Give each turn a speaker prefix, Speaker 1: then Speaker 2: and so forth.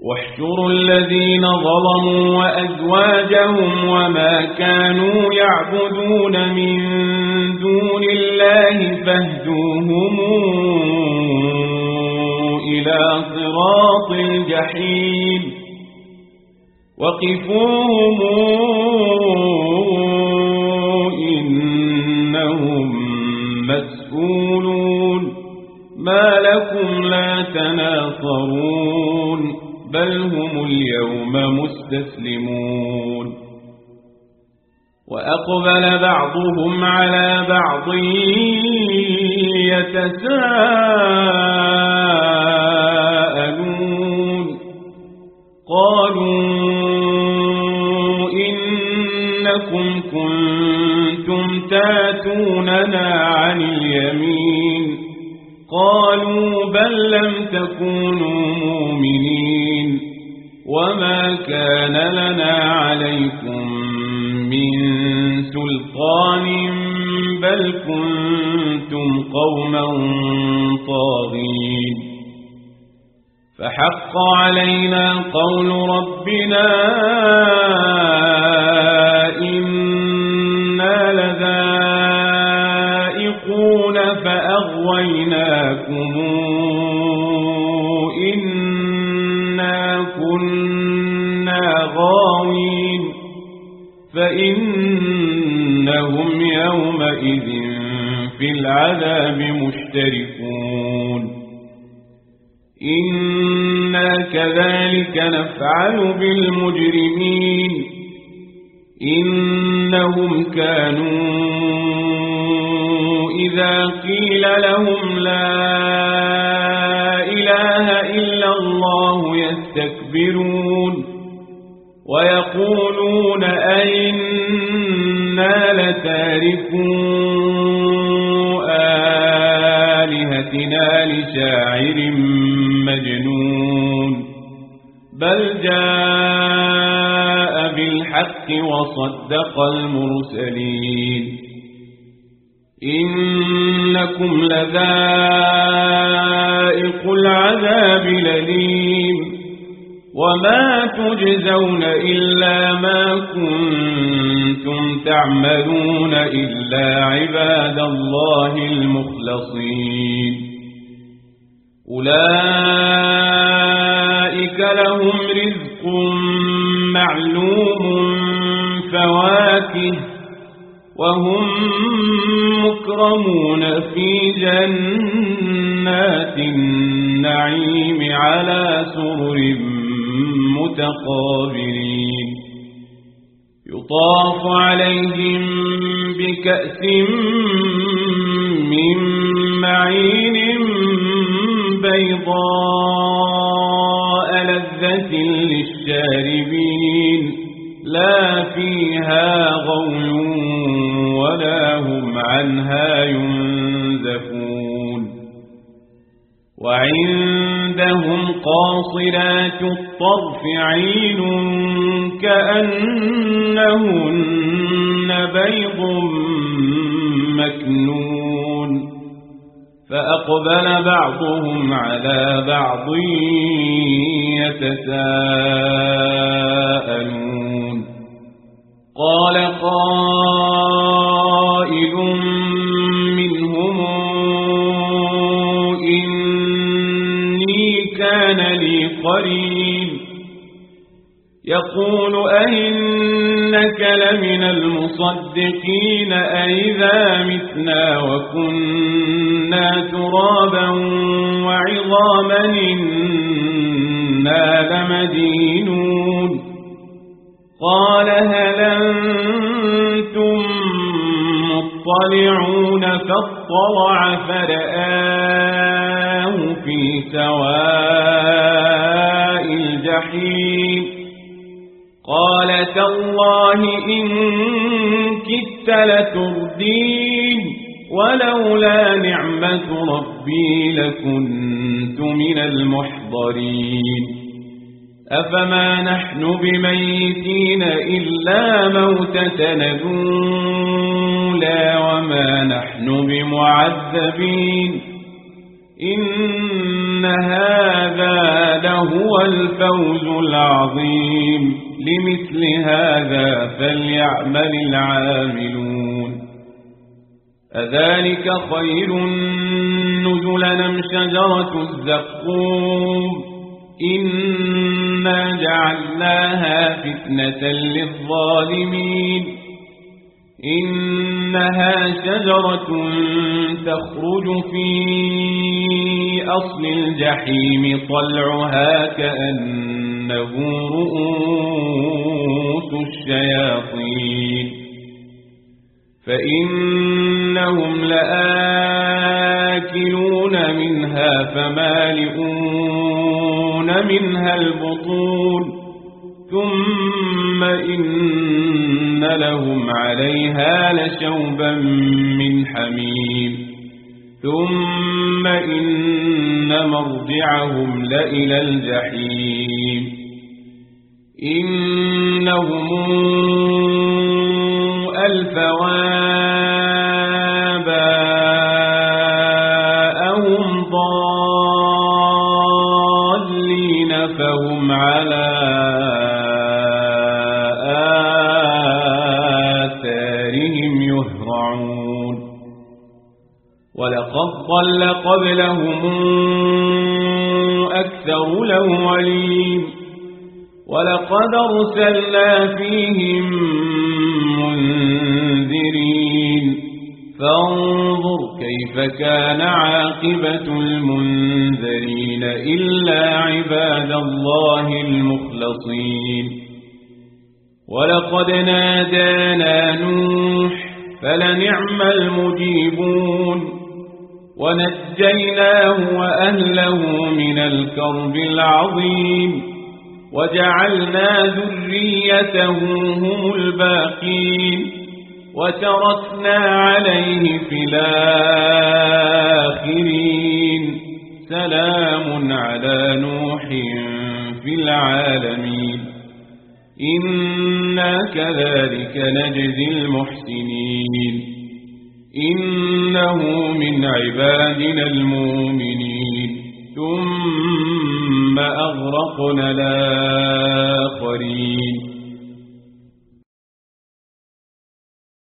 Speaker 1: واحشروا الذين ظلموا وأزواجهم وما كانوا يعبدون من دون الله فاهدوهم إلى صراط الجحيم وقفوهم إنهم مسؤولون ما لكم لا تناصرون بل هم اليوم مستسلمون وأقبل بعضهم على بعض يتساءلون قالوا إنكم كنتم تاتوننا عن اليمين قالوا بل لم تكونوا مؤمنين وما كان لنا عليكم من سلطان بل كنتم قوما طاغين فحق علينا قول ربنا إنا لذائقون فأغويناكم إنا كنا غاوين فإنهم يومئذ في العذاب مشتركون إنا كذلك نفعل بالمجرمين إنهم كانوا إذا قيل لهم لا إله إلا الله يستكبرون ويقولون أئنا لتاركو آلهتنا لشاعر مجنون بل جاء بالحق وصدق المرسلين إنكم لذائق العذاب الأليم وما تجزون إلا ما كنتم تعملون إلا عباد الله المخلصين أولئك لهم رزق معلوم فواكه وهم مكرمون في جنات النعيم على سرر متقابلين يطاف عليهم بكأس من معين بيضاء لذة للشاربين لا فيها غول ولا هم عنها ينزفون وعندهم قاصرات الطرف عين كأنهن بيض مكنون فأقبل بعضهم على بعض يتساءلون قال قائل منهم إني كان لي قرين يقول أئنك لمن المصدقين أئذا متنا وكنا ترابا وعظاما إنا لمدينون قال هل أنتم مطلعون فاطلع فرآه في سواء الجحيم قال تالله إن كدت لتردين ولولا نعمة ربي لكنت من المحضرين أفما نحن بميتين إلا موتتنا الأولى وما نحن بمعذبين إن هذا لهو الفوز العظيم لمثل هذا فليعمل العاملون أذلك خير نزلا أم شجرة الزقوم إنا جعلناها فتنة للظالمين إنها شجرة تخرج في أصل الجحيم طلعها كأنه رؤوس الشياطين فإنهم لآكلون منها فمالئون منها البطون ثم إن لهم عليها لشوبا من حميم ثم إن مرجعهم لإلى الجحيم إنهم ألفوا آباءهم ضالين فهم على آثارهم يهرعون ولقد ضل قبلهم أكثر الأولين ولقد أرسلنا فيهم منذرين فانظر كيف كان عاقبة المنذرين إلا عباد الله المخلصين ولقد نادانا نوح فلنعم المجيبون ونجيناه وأهله من الكرب العظيم وجعلنا ذريته هم الباقين وتركنا عليه في الآخرين سلام على نوح في العالمين إنا كذلك نجزي المحسنين إنه من عبادنا المؤمنين ثم أغرقنا الآخرين